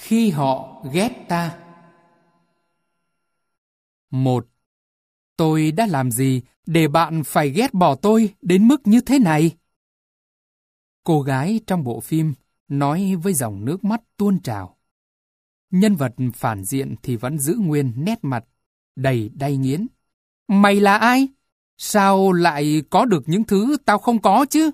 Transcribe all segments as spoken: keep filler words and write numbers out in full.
Khi họ ghét ta. Một. Tôi đã làm gì để bạn phải ghét bỏ tôi đến mức như thế này? Cô gái trong bộ phim nói với dòng nước mắt tuôn trào. Nhân vật phản diện thì vẫn giữ nguyên nét mặt đầy đay nghiến. Mày là ai? Sao lại có được những thứ tao không có chứ?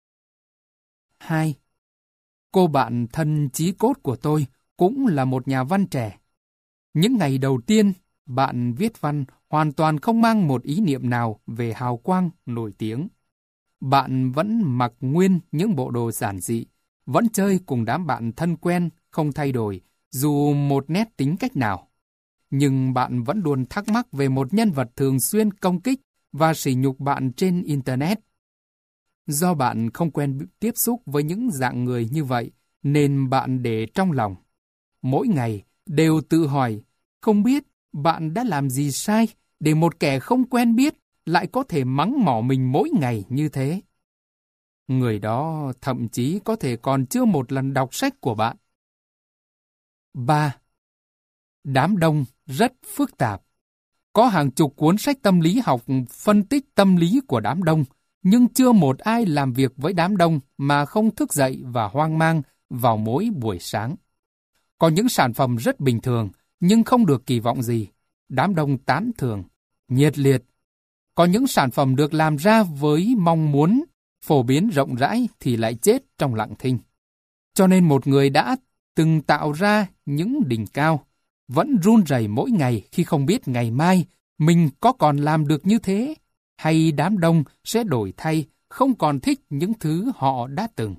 Hai. Cô bạn thân chí cốt của tôi cũng là một nhà văn trẻ. Những ngày đầu tiên, bạn viết văn hoàn toàn không mang một ý niệm nào về hào quang nổi tiếng. Bạn vẫn mặc nguyên những bộ đồ giản dị, vẫn chơi cùng đám bạn thân quen, không thay đổi, dù một nét tính cách nào. Nhưng bạn vẫn luôn thắc mắc về một nhân vật thường xuyên công kích và sỉ nhục bạn trên Internet. Do bạn không quen tiếp xúc với những dạng người như vậy, nên bạn để trong lòng. Mỗi ngày đều tự hỏi, không biết bạn đã làm gì sai để một kẻ không quen biết lại có thể mắng mỏ mình mỗi ngày như thế. Người đó thậm chí có thể còn chưa một lần đọc sách của bạn. Ba. Đám đông rất phức tạp. Có hàng chục cuốn sách tâm lý học phân tích tâm lý của đám đông, nhưng chưa một ai làm việc với đám đông mà không thức dậy và hoang mang vào mỗi buổi sáng. Có những sản phẩm rất bình thường, nhưng không được kỳ vọng gì. Đám đông tán thưởng, nhiệt liệt. Có những sản phẩm được làm ra với mong muốn phổ biến rộng rãi thì lại chết trong lặng thinh. Cho nên một người đã từng tạo ra những đỉnh cao, vẫn run rẩy mỗi ngày khi không biết ngày mai mình có còn làm được như thế, hay đám đông sẽ đổi thay, không còn thích những thứ họ đã từng.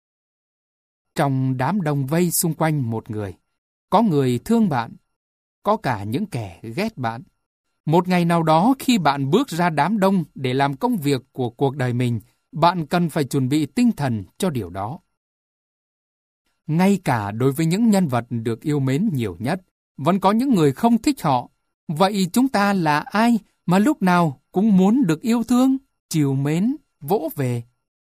Trong đám đông vây xung quanh một người, có người thương bạn, có cả những kẻ ghét bạn. Một ngày nào đó khi bạn bước ra đám đông để làm công việc của cuộc đời mình, bạn cần phải chuẩn bị tinh thần cho điều đó. Ngay cả đối với những nhân vật được yêu mến nhiều nhất, vẫn có những người không thích họ. Vậy chúng ta là ai mà lúc nào cũng muốn được yêu thương, trìu mến, vỗ về?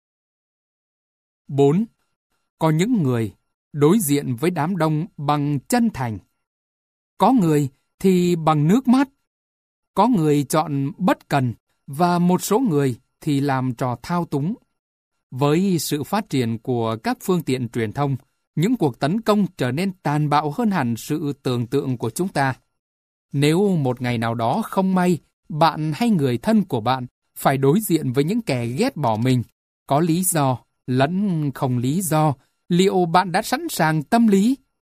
Bốn. Có những người đối diện với đám đông bằng chân thành. Có người thì bằng nước mắt. Có người chọn bất cần và một số người thì làm trò thao túng. Với sự phát triển của các phương tiện truyền thông, những cuộc tấn công trở nên tàn bạo hơn hẳn sự tưởng tượng của chúng ta. Nếu một ngày nào đó không may, bạn hay người thân của bạn phải đối diện với những kẻ ghét bỏ mình, có lý do, lẫn không lý do, liệu bạn đã sẵn sàng tâm lý?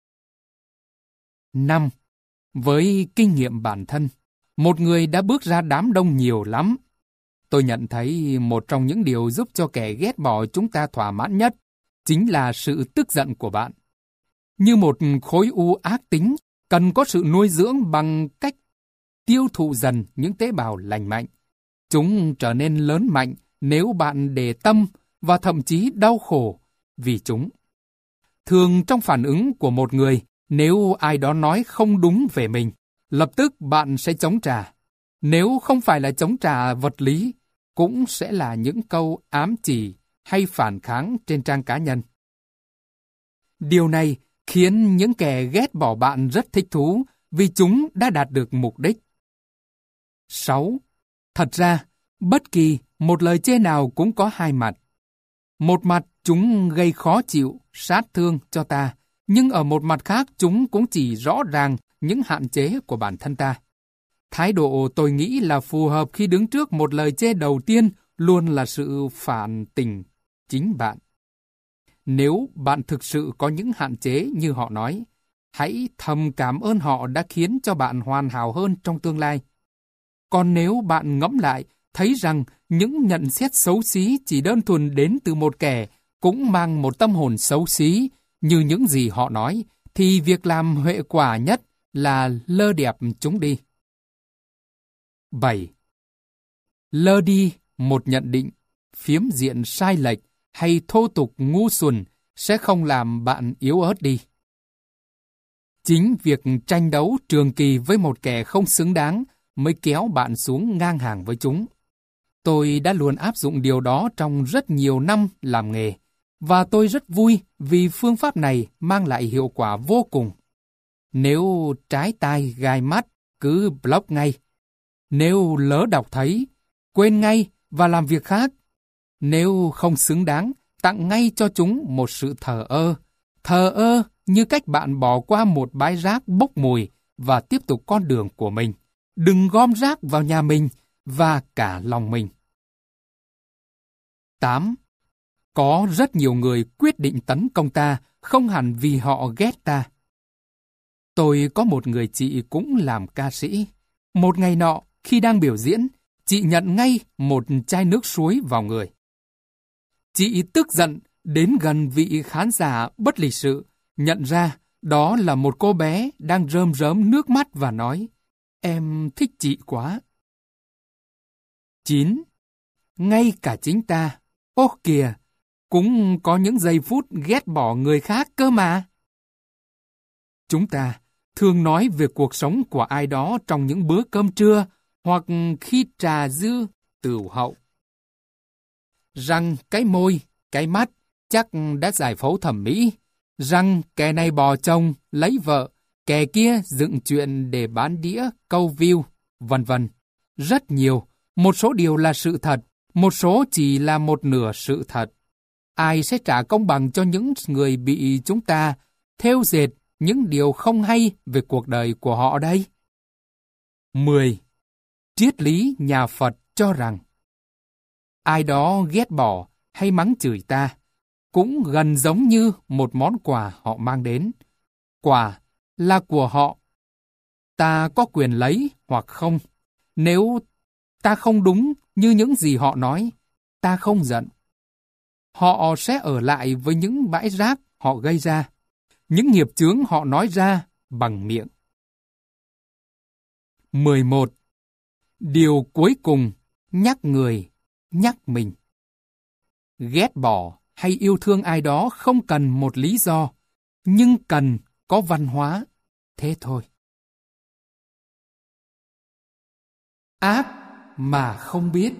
Năm. Với kinh nghiệm bản thân, một người đã bước ra đám đông nhiều lắm. Tôi nhận thấy một trong những điều giúp cho kẻ ghét bỏ chúng ta thỏa mãn nhất chính là sự tức giận của bạn. Như một khối u ác tính, cần có sự nuôi dưỡng bằng cách tiêu thụ dần những tế bào lành mạnh. Chúng trở nên lớn mạnh nếu bạn để tâm và thậm chí đau khổ vì chúng. Thường trong phản ứng của một người, nếu ai đó nói không đúng về mình, lập tức bạn sẽ chống trả. Nếu không phải là chống trả vật lý, cũng sẽ là những câu ám chỉ hay phản kháng trên trang cá nhân. Điều này khiến những kẻ ghét bỏ bạn rất thích thú vì chúng đã đạt được mục đích. Sáu. Thật ra, bất kỳ một lời chê nào cũng có hai mặt. Một mặt chúng gây khó chịu, sát thương cho ta, nhưng ở một mặt khác chúng cũng chỉ rõ ràng những hạn chế của bản thân ta. Thái độ tôi nghĩ là phù hợp khi đứng trước một lời chê đầu tiên luôn là sự phản tỉnh chính bạn. Nếu bạn thực sự có những hạn chế như họ nói, hãy thầm cảm ơn họ đã khiến cho bạn hoàn hảo hơn trong tương lai. Còn nếu bạn ngẫm lại, thấy rằng những nhận xét xấu xí chỉ đơn thuần đến từ một kẻ cũng mang một tâm hồn xấu xí như những gì họ nói, thì việc làm huệ quả nhất là lơ đẹp chúng đi. Bảy. Lơ đi một nhận định, phiếm diện sai lệch hay thô tục ngu xuẩn sẽ không làm bạn yếu ớt đi. Chính việc tranh đấu trường kỳ với một kẻ không xứng đáng mới kéo bạn xuống ngang hàng với chúng. Tôi đã luôn áp dụng điều đó trong rất nhiều năm làm nghề, và tôi rất vui vì phương pháp này mang lại hiệu quả vô cùng. Nếu trái tai gai mắt, cứ block ngay. Nếu lỡ đọc thấy, quên ngay và làm việc khác. Nếu không xứng đáng, tặng ngay cho chúng một sự thờ ơ. Thờ ơ như cách bạn bỏ qua một bãi rác bốc mùi và tiếp tục con đường của mình. Đừng gom rác vào nhà mình và cả lòng mình. tám. Có rất nhiều người quyết định tấn công ta, không hẳn vì họ ghét ta. Tôi có một người chị cũng làm ca sĩ. Một ngày nọ, khi đang biểu diễn, chị nhận ngay một chai nước suối vào người. Chị tức giận đến gần vị khán giả bất lịch sự, nhận ra đó là một cô bé đang rơm rớm nước mắt và nói, em thích chị quá. chín. Ngay cả chính ta, ô kìa, cũng có những giây phút ghét bỏ người khác cơ mà. Chúng ta thường nói về cuộc sống của ai đó trong những bữa cơm trưa hoặc khi trà dư tửu hậu. Rằng cái môi, cái mắt chắc đã giải phẫu thẩm mỹ. Rằng kẻ này bỏ chồng, lấy vợ, kẻ kia dựng chuyện để bán đĩa, câu view, vân vân. Rất nhiều, một số điều là sự thật, một số chỉ là một nửa sự thật. Ai sẽ trả công bằng cho những người bị chúng ta thêu dệt những điều không hay về cuộc đời của họ đây? mười. Triết lý nhà Phật cho rằng ai đó ghét bỏ hay mắng chửi ta cũng gần giống như một món quà họ mang đến. Quà là của họ. Ta có quyền lấy hoặc không. Nếu ta không đúng như những gì họ nói, ta không giận. Họ sẽ ở lại với những bãi rác họ gây ra, những nghiệp chướng họ nói ra bằng miệng. mười một. Điều cuối cùng, nhắc người, nhắc mình. Ghét bỏ hay yêu thương ai đó không cần một lý do, nhưng cần có văn hóa, thế thôi. Ác mà không biết.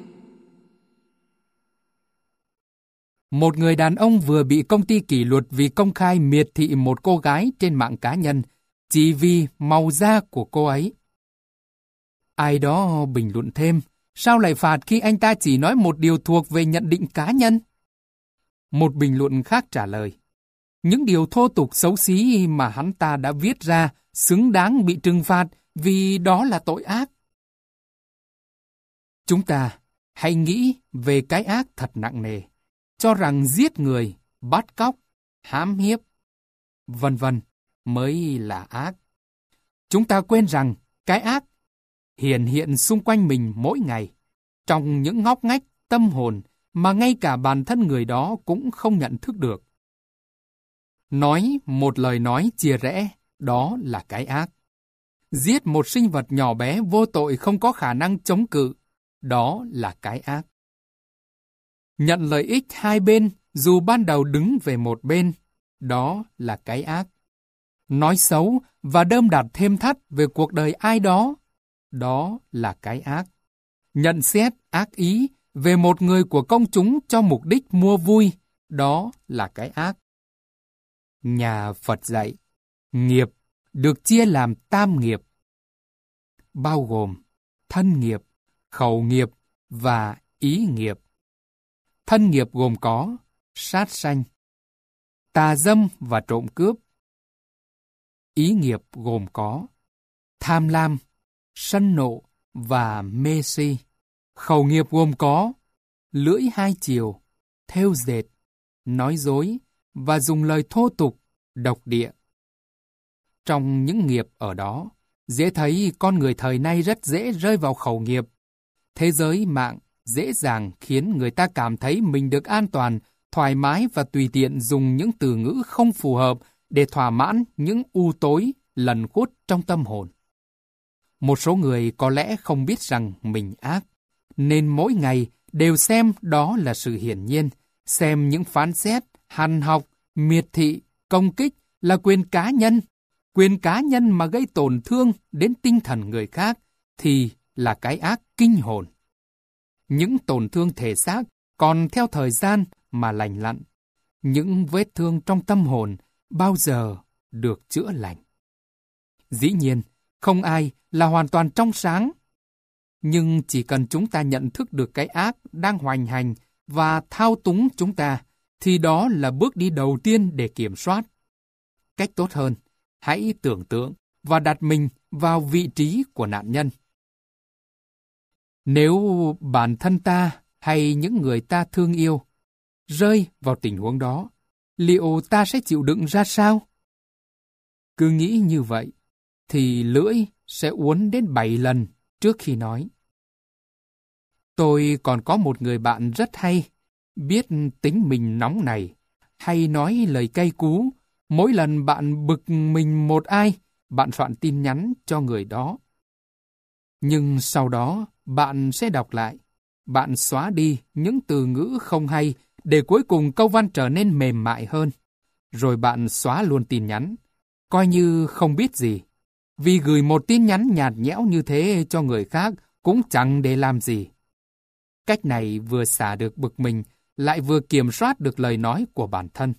Một người đàn ông vừa bị công ty kỷ luật vì công khai miệt thị một cô gái trên mạng cá nhân chỉ vì màu da của cô ấy. Ai đó bình luận thêm, sao lại phạt khi anh ta chỉ nói một điều thuộc về nhận định cá nhân? Một bình luận khác trả lời, những điều thô tục xấu xí mà hắn ta đã viết ra xứng đáng bị trừng phạt vì đó là tội ác. Chúng ta hãy nghĩ về cái ác thật nặng nề, cho rằng giết người, bắt cóc, hãm hiếp, vân vân mới là ác. Chúng ta quên rằng cái ác hiện hiện xung quanh mình mỗi ngày, trong những ngóc ngách tâm hồn mà ngay cả bản thân người đó cũng không nhận thức được. Nói một lời nói chia rẽ, đó là cái ác. Giết một sinh vật nhỏ bé vô tội không có khả năng chống cự, đó là cái ác. Nhận lợi ích hai bên dù ban đầu đứng về một bên, đó là cái ác. Nói xấu và đơm đặt thêm thắt về cuộc đời ai đó, đó là cái ác. Nhận xét ác ý về một người của công chúng cho mục đích mua vui, đó là cái ác. Nhà Phật dạy, nghiệp được chia làm tam nghiệp, bao gồm thân nghiệp, khẩu nghiệp và ý nghiệp. Thân nghiệp gồm có sát sanh, tà dâm và trộm cướp. Ý nghiệp gồm có tham lam, sân nộ và mê si. Khẩu nghiệp gồm có lưỡi hai chiều, thêu dệt, nói dối và dùng lời thô tục, độc địa. Trong những nghiệp ở đó, dễ thấy con người thời nay rất dễ rơi vào khẩu nghiệp. Thế giới mạng dễ dàng khiến người ta cảm thấy mình được an toàn, thoải mái và tùy tiện dùng những từ ngữ không phù hợp để thỏa mãn những u tối, lẩn khuất trong tâm hồn. Một số người có lẽ không biết rằng mình ác, nên mỗi ngày đều xem đó là sự hiển nhiên, xem những phán xét, hằn học, miệt thị, công kích là quyền cá nhân. Quyền cá nhân mà gây tổn thương đến tinh thần người khác thì là cái ác kinh hồn. Những tổn thương thể xác còn theo thời gian mà lành lặn. những vết thương trong tâm hồn bao giờ được chữa lành. Dĩ nhiên, không ai là hoàn toàn trong sáng. Nhưng chỉ cần chúng ta nhận thức được cái ác đang hoành hành và thao túng chúng ta, thì đó là bước đi đầu tiên để kiểm soát. Cách tốt hơn, hãy tưởng tượng và đặt mình vào vị trí của nạn nhân. Nếu bản thân ta hay những người ta thương yêu rơi vào tình huống đó, liệu ta sẽ chịu đựng ra sao? Cứ nghĩ như vậy, thì lưỡi sẽ uốn đến bảy lần trước khi nói. Tôi còn có một người bạn rất hay, biết tính mình nóng này, hay nói lời cay cú. Mỗi lần bạn bực mình một ai, bạn soạn tin nhắn cho người đó. Nhưng sau đó, bạn sẽ đọc lại. Bạn xóa đi những từ ngữ không hay để cuối cùng câu văn trở nên mềm mại hơn. Rồi bạn xóa luôn tin nhắn, coi như không biết gì. Vì gửi một tin nhắn nhạt nhẽo như thế cho người khác cũng chẳng để làm gì. Cách này vừa xả được bực mình, lại vừa kiểm soát được lời nói của bản thân.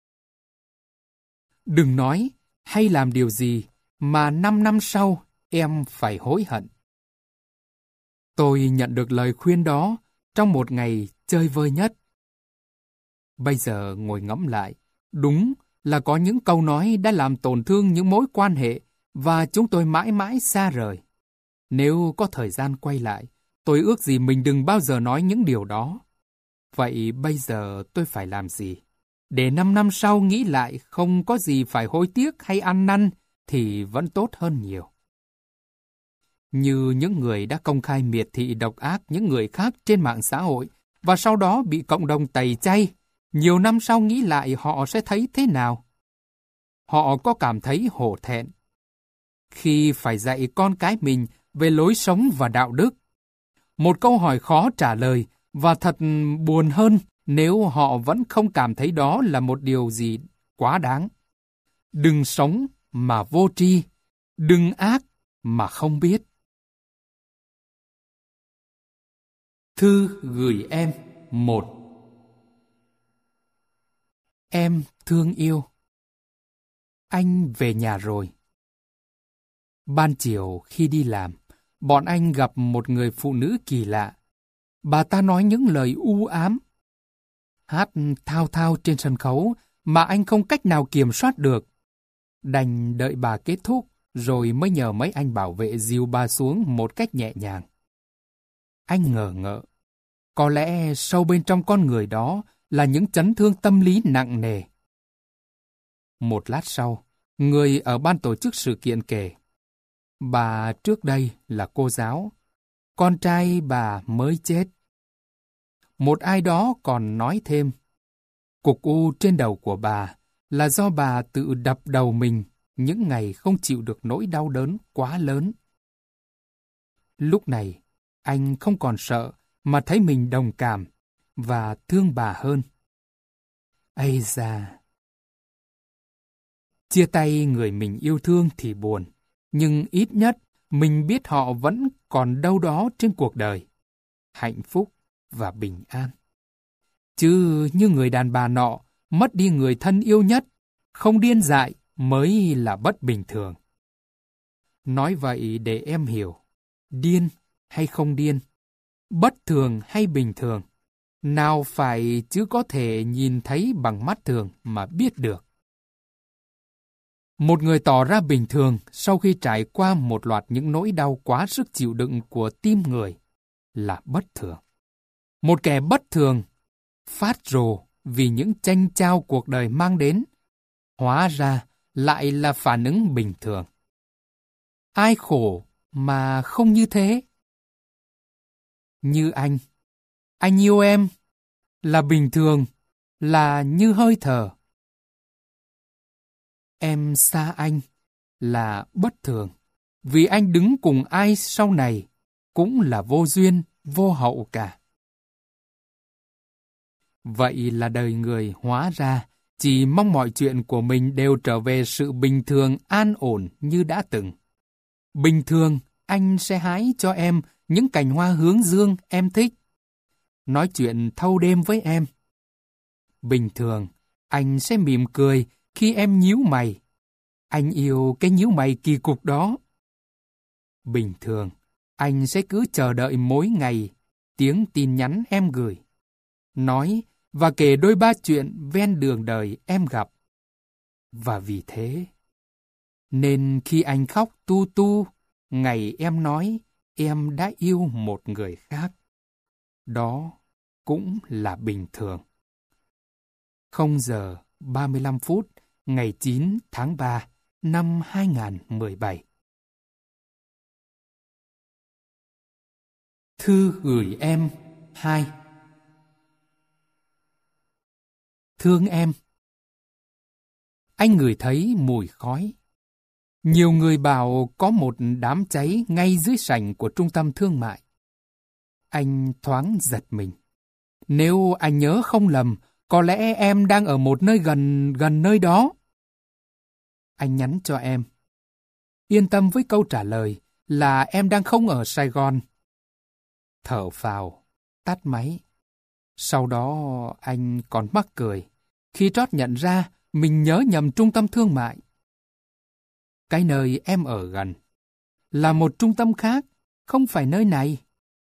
Đừng nói hay làm điều gì mà năm năm sau em phải hối hận. Tôi nhận được lời khuyên đó trong một ngày chơi vơi nhất. Bây giờ ngồi ngẫm lại, đúng là có những câu nói đã làm tổn thương những mối quan hệ và chúng tôi mãi mãi xa rời. Nếu có thời gian quay lại, tôi ước gì mình đừng bao giờ nói những điều đó. Vậy bây giờ tôi phải làm gì? Để năm năm sau nghĩ lại không có gì phải hối tiếc hay ăn năn thì vẫn tốt hơn nhiều. Như những người đã công khai miệt thị độc ác những người khác trên mạng xã hội và sau đó bị cộng đồng tẩy chay, nhiều năm sau nghĩ lại họ sẽ thấy thế nào? Họ có cảm thấy hổ thẹn khi phải dạy con cái mình về lối sống và đạo đức? Một câu hỏi khó trả lời và thật buồn hơn nếu họ vẫn không cảm thấy đó là một điều gì quá đáng. Đừng sống mà vô tri, đừng ác mà không biết. Thư gửi em một. Em thương yêu. Anh về nhà rồi. Ban chiều khi đi làm, bọn anh gặp một người phụ nữ kỳ lạ. Bà ta nói những lời u ám, hát thao thao trên sân khấu mà anh không cách nào kiểm soát được. Đành đợi bà kết thúc rồi mới nhờ mấy anh bảo vệ dìu bà xuống một cách nhẹ nhàng. Anh ngờ ngợ. Có lẽ sâu bên trong con người đó là những chấn thương tâm lý nặng nề. Một lát sau, người ở ban tổ chức sự kiện kể. Bà trước đây là cô giáo. Con trai bà mới chết. Một ai đó còn nói thêm. Cục u trên đầu của bà là do bà tự đập đầu mình những ngày không chịu được nỗi đau đớn quá lớn. Lúc này, anh không còn sợ mà thấy mình đồng cảm và thương bà hơn. Ây da! Chia tay người mình yêu thương thì buồn, nhưng ít nhất mình biết họ vẫn còn đâu đó trên cuộc đời, hạnh phúc và bình an. Chứ như người đàn bà nọ, mất đi người thân yêu nhất, không điên dại mới là bất bình thường. Nói vậy để em hiểu, điên hay không điên, bất thường hay bình thường, nào phải chứ có thể nhìn thấy bằng mắt thường mà biết được. Một người tỏ ra bình thường sau khi trải qua một loạt những nỗi đau quá sức chịu đựng của tim người là bất thường. Một kẻ bất thường, phát rồ vì những tranh chao cuộc đời mang đến, hóa ra lại là phản ứng bình thường. Ai khổ mà không như thế? Như anh. Anh yêu em là bình thường, là như hơi thở. Em xa anh là bất thường, vì anh đứng cùng ai sau này cũng là vô duyên, vô hậu cả. Vậy là đời người hóa ra chỉ mong mọi chuyện của mình đều trở về sự bình thường an ổn như đã từng. Bình thường, anh sẽ hái cho em những cành hoa hướng dương em thích. Nói chuyện thâu đêm với em. Bình thường, Anh sẽ mỉm cười khi em nhíu mày. Anh yêu cái nhíu mày kỳ cục đó. Bình thường, anh sẽ cứ chờ đợi mỗi ngày tiếng tin nhắn em gửi, nói và kể đôi ba chuyện ven đường đời em gặp. Và vì thế, nên khi anh khóc tu tu, ngày em nói em đã yêu một người khác, đó cũng là bình thường. không giờ ba mươi lăm phút ngày chín tháng ba năm hai nghìn không trăm mười bảy. Thư gửi em hai. Thương em. Anh ngửi thấy mùi khói. Nhiều người bảo có một đám cháy ngay dưới sảnh của trung tâm thương mại. Anh thoáng giật mình. Nếu anh nhớ không lầm, có lẽ em đang ở một nơi gần gần nơi đó. Anh nhắn cho em. Yên tâm với câu trả lời là em đang không ở Sài Gòn. Thở phào, tắt máy. Sau đó anh còn mắc cười khi trót nhận ra mình nhớ nhầm trung tâm thương mại. Cái nơi em ở gần là một trung tâm khác, không phải nơi này.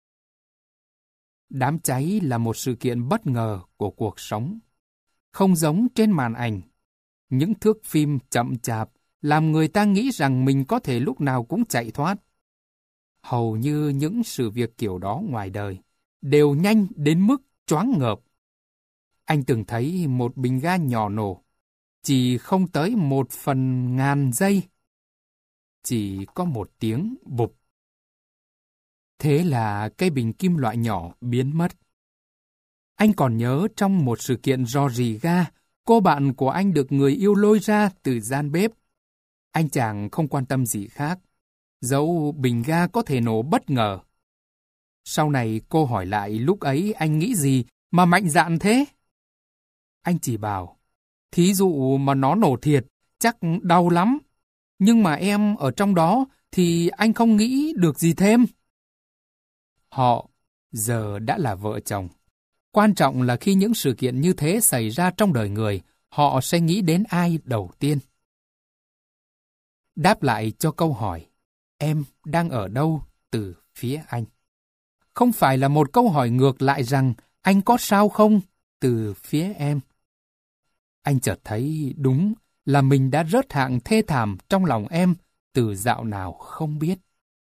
Đám cháy là một sự kiện bất ngờ của cuộc sống. Không giống trên màn ảnh, những thước phim chậm chạp làm người ta nghĩ rằng mình có thể lúc nào cũng chạy thoát. Hầu như những sự việc kiểu đó ngoài đời đều nhanh đến mức choáng ngợp. Anh từng thấy một bình ga nhỏ nổ, chỉ không tới một phần ngàn giây. Chỉ có một tiếng bụp. Thế là cái bình kim loại nhỏ biến mất. Anh còn nhớ trong một sự kiện rò rỉ ga, cô bạn của anh được người yêu lôi ra từ gian bếp. Anh chàng không quan tâm gì khác, dẫu bình ga có thể nổ bất ngờ. Sau này cô hỏi lại lúc ấy anh nghĩ gì mà mạnh dạn thế? Anh chỉ bảo, thí dụ mà nó nổ thiệt, chắc đau lắm. Nhưng mà em ở trong đó thì anh không nghĩ được gì thêm. Họ giờ đã là vợ chồng. Quan trọng là khi những sự kiện như thế xảy ra trong đời người, họ sẽ nghĩ đến ai đầu tiên. Đáp lại cho câu hỏi, em đang ở đâu từ phía anh? Không phải là một câu hỏi ngược lại rằng, anh có sao không từ phía em. Anh chợt thấy đúng là mình đã rớt hạng thê thảm trong lòng em từ dạo nào không biết.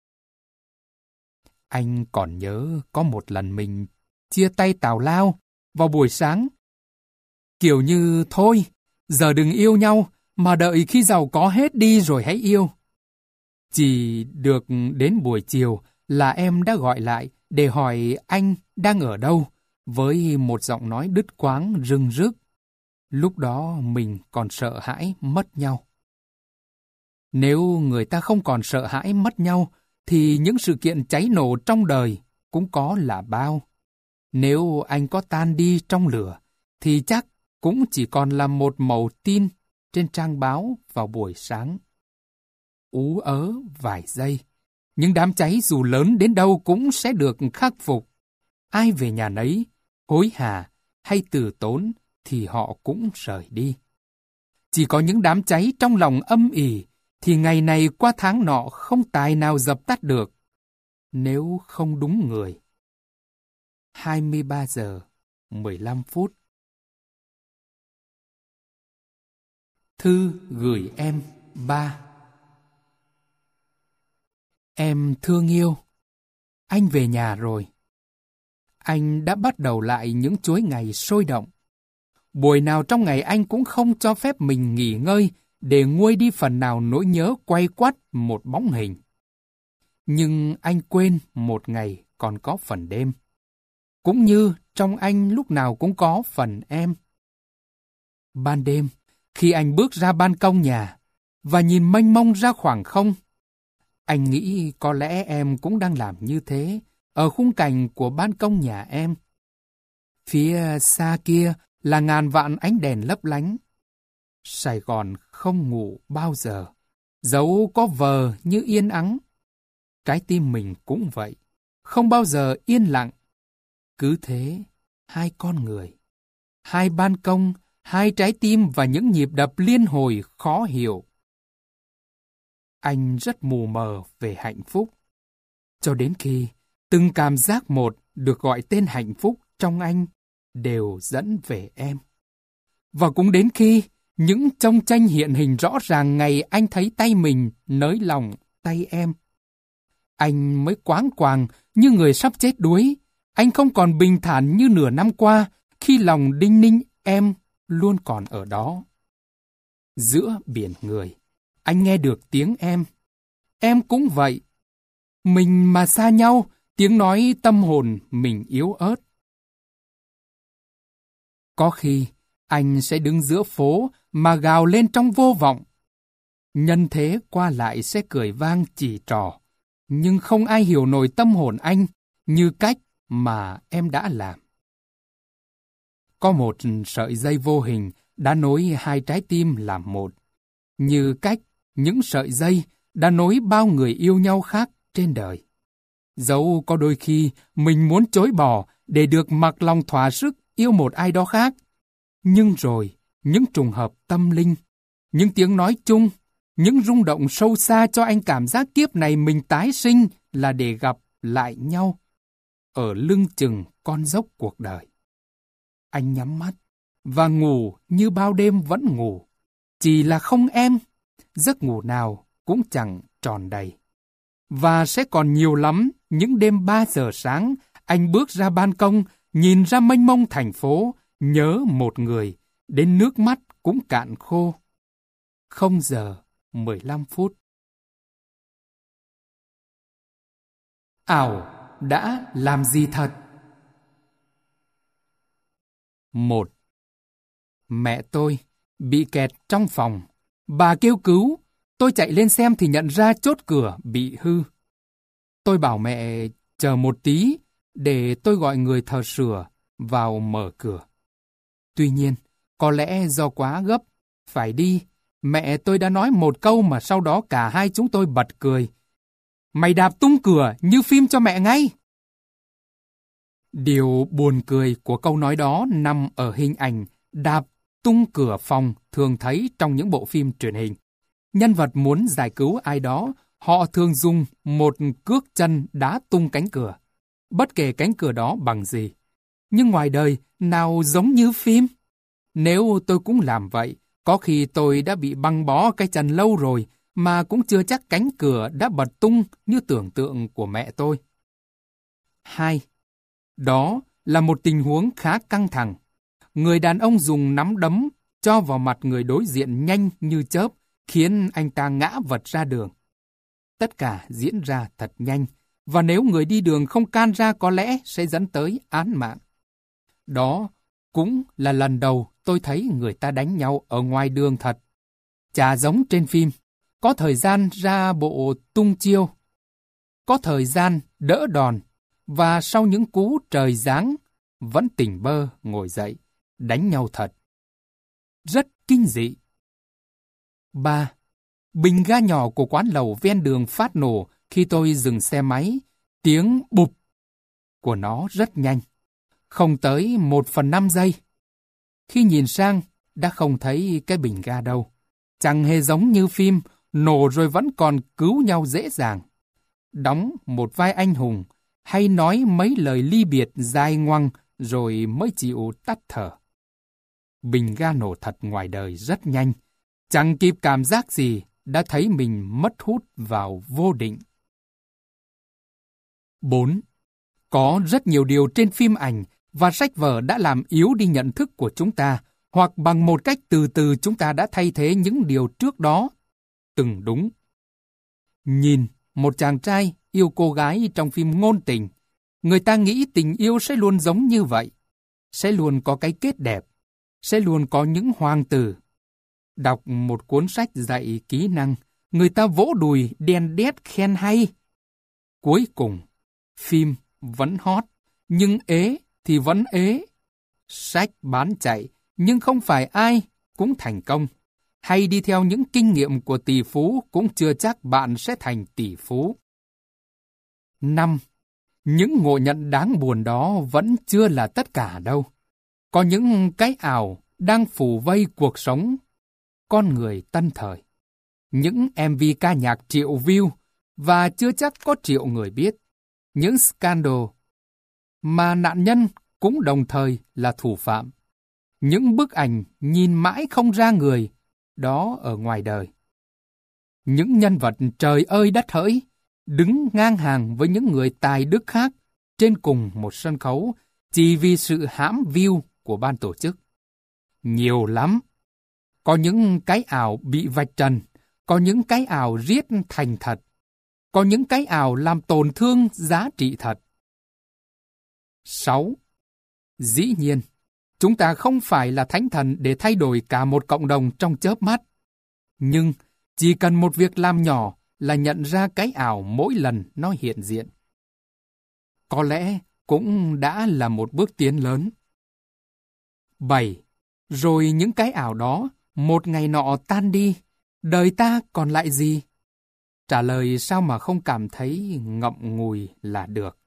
Anh còn nhớ có một lần mình chia tay tào lao vào buổi sáng. Kiểu như thôi, giờ đừng yêu nhau, mà đợi khi giàu có hết đi rồi hãy yêu. Chỉ được đến buổi chiều là em đã gọi lại để hỏi anh đang ở đâu, với một giọng nói đứt quãng rưng rức. Lúc đó mình còn sợ hãi mất nhau. Nếu người ta không còn sợ hãi mất nhau, thì những sự kiện cháy nổ trong đời cũng có là bao. Nếu anh có tan đi trong lửa, thì chắc cũng chỉ còn là một mẩu tin trên trang báo vào buổi sáng. Ú ớ vài giây, những đám cháy dù lớn đến đâu cũng sẽ được khắc phục. Ai về nhà nấy, hối hả hay từ tốn thì họ cũng rời đi. Chỉ có những đám cháy trong lòng âm ỉ thì ngày này qua tháng nọ không tài nào dập tắt được, nếu không đúng người. hai mươi ba giờ mười lăm phút. Thư gửi em ba. Em thương yêu. Anh về nhà rồi. Anh đã bắt đầu lại những chuỗi ngày sôi động. Buổi nào trong ngày anh cũng không cho phép mình nghỉ ngơi để nguôi đi phần nào nỗi nhớ quay quắt một bóng hình. Nhưng anh quên một ngày còn có phần đêm. Cũng như trong anh lúc nào cũng có phần em. Ban đêm, khi anh bước ra ban công nhà và nhìn mênh mông ra khoảng không, anh nghĩ có lẽ em cũng đang làm như thế ở khung cảnh của ban công nhà em. Phía xa kia là ngàn vạn ánh đèn lấp lánh. Sài Gòn không ngủ bao giờ, dẫu có vờ như yên ắng. Trái tim mình cũng vậy, không bao giờ yên lặng. Cứ thế, hai con người, hai ban công hai trái tim và những nhịp đập liên hồi khó hiểu. Anh rất mù mờ về hạnh phúc, cho đến khi từng cảm giác một được gọi tên hạnh phúc trong anh đều dẫn về em. Và cũng đến khi những trong tranh hiện hình rõ ràng ngày anh thấy tay mình nới lòng tay em, anh mới quáng quàng như người sắp chết đuối. Anh không còn bình thản như nửa năm qua khi lòng đinh ninh em luôn còn ở đó. Giữa biển người, anh nghe được tiếng em. Em cũng vậy. Mình mà xa nhau, tiếng nói tâm hồn mình yếu ớt. Có khi, anh sẽ đứng giữa phố mà gào lên trong vô vọng. Nhân thế qua lại sẽ cười vang chỉ trò, nhưng không ai hiểu nổi tâm hồn anh như cách mà em đã làm. Có một sợi dây vô hình đã nối hai trái tim làm một, như cách những sợi dây đã nối bao người yêu nhau khác trên đời. Dẫu có đôi khi mình muốn chối bỏ để được mặc lòng thỏa sức yêu một ai đó khác, nhưng rồi những trùng hợp tâm linh, những tiếng nói chung, những rung động sâu xa cho anh cảm giác kiếp này mình tái sinh là để gặp lại nhau ở lưng chừng con dốc cuộc đời. Anh nhắm mắt và ngủ như bao đêm vẫn ngủ, chỉ là không em, giấc ngủ nào cũng chẳng tròn đầy. Và sẽ còn nhiều lắm những đêm ba giờ sáng, anh bước ra ban công, nhìn ra mênh mông thành phố, nhớ một người, đến nước mắt cũng cạn khô. Không giờ mười lăm phút. Ảo đã làm gì thật? Một. Mẹ tôi bị kẹt trong phòng. Bà kêu cứu. Tôi chạy lên xem thì nhận ra chốt cửa bị hư. Tôi bảo mẹ chờ một tí để tôi gọi người thợ sửa vào mở cửa. Tuy nhiên, có lẽ do quá gấp, phải đi, mẹ tôi đã nói một câu mà sau đó cả hai chúng tôi bật cười. Mày đạp tung cửa như phim cho mẹ ngay. Điều buồn cười của câu nói đó nằm ở hình ảnh đạp tung cửa phòng thường thấy trong những bộ phim truyền hình. Nhân vật muốn giải cứu ai đó, họ thường dùng một cước chân đá tung cánh cửa, bất kể cánh cửa đó bằng gì. Nhưng ngoài đời, nào giống như phim? Nếu tôi cũng làm vậy, có khi tôi đã bị băng bó cái chân lâu rồi, mà cũng chưa chắc cánh cửa đã bật tung như tưởng tượng của mẹ tôi. Hai. Đó là một tình huống khá căng thẳng. Người đàn ông dùng nắm đấm cho vào mặt người đối diện nhanh như chớp, khiến anh ta ngã vật ra đường. Tất cả diễn ra thật nhanh, và nếu người đi đường không can ra có lẽ sẽ dẫn tới án mạng. Đó cũng là lần đầu tôi thấy người ta đánh nhau ở ngoài đường thật. Chả giống trên phim, có thời gian ra bộ tung chiêu, có thời gian đỡ đòn, và sau những cú trời giáng, vẫn tỉnh bơ ngồi dậy, đánh nhau thật. Rất kinh dị. Ba. Bình ga nhỏ của quán lẩu ven đường phát nổ khi tôi dừng xe máy. Tiếng bụp của nó rất nhanh, không tới một phần năm giây. Khi nhìn sang, đã không thấy cái bình ga đâu. Chẳng hề giống như phim, nổ rồi vẫn còn cứu nhau dễ dàng. Đóng một vai anh hùng, hay nói mấy lời ly biệt dài ngoằng rồi mới chịu tắt thở. Bình ga nổ thật ngoài đời rất nhanh, chẳng kịp cảm giác gì, đã thấy mình mất hút vào vô định. Bốn. Có rất nhiều điều trên phim ảnh và sách vở đã làm yếu đi nhận thức của chúng ta, hoặc bằng một cách từ từ chúng ta đã thay thế những điều trước đó từng đúng. Nhìn một chàng trai yêu cô gái trong phim ngôn tình, người ta nghĩ tình yêu sẽ luôn giống như vậy, sẽ luôn có cái kết đẹp, sẽ luôn có những hoàng tử. Đọc một cuốn sách dạy kỹ năng, người ta vỗ đùi đen đét khen hay. Cuối cùng, phim vẫn hot, nhưng ế thì vẫn ế. Sách bán chạy, nhưng không phải ai cũng thành công. Hay đi theo những kinh nghiệm của tỷ phú cũng chưa chắc bạn sẽ thành tỷ phú. Năm. Những ngộ nhận đáng buồn đó vẫn chưa là tất cả đâu. Có những cái ảo đang phủ vây cuộc sống con người tân thời. Những em vê ca nhạc triệu view và chưa chắc có triệu người biết. Những scandal mà nạn nhân cũng đồng thời là thủ phạm. Những bức ảnh nhìn mãi không ra người đó ở ngoài đời. Những nhân vật trời ơi đất hỡi đứng ngang hàng với những người tài đức khác trên cùng một sân khấu chỉ vì sự hãm view của ban tổ chức. Nhiều lắm. Có những cái ảo bị vạch trần, có những cái ảo riết thành thật, có những cái ảo làm tổn thương giá trị thật. sáu. Dĩ nhiên, chúng ta không phải là thánh thần để thay đổi cả một cộng đồng trong chớp mắt. Nhưng chỉ cần một việc làm nhỏ là nhận ra cái ảo mỗi lần nó hiện diện. Có lẽ cũng đã là một bước tiến lớn. bảy. Rồi những cái ảo đó, một ngày nọ tan đi, đời ta còn lại gì? Trả lời sao mà không cảm thấy ngậm ngùi là được.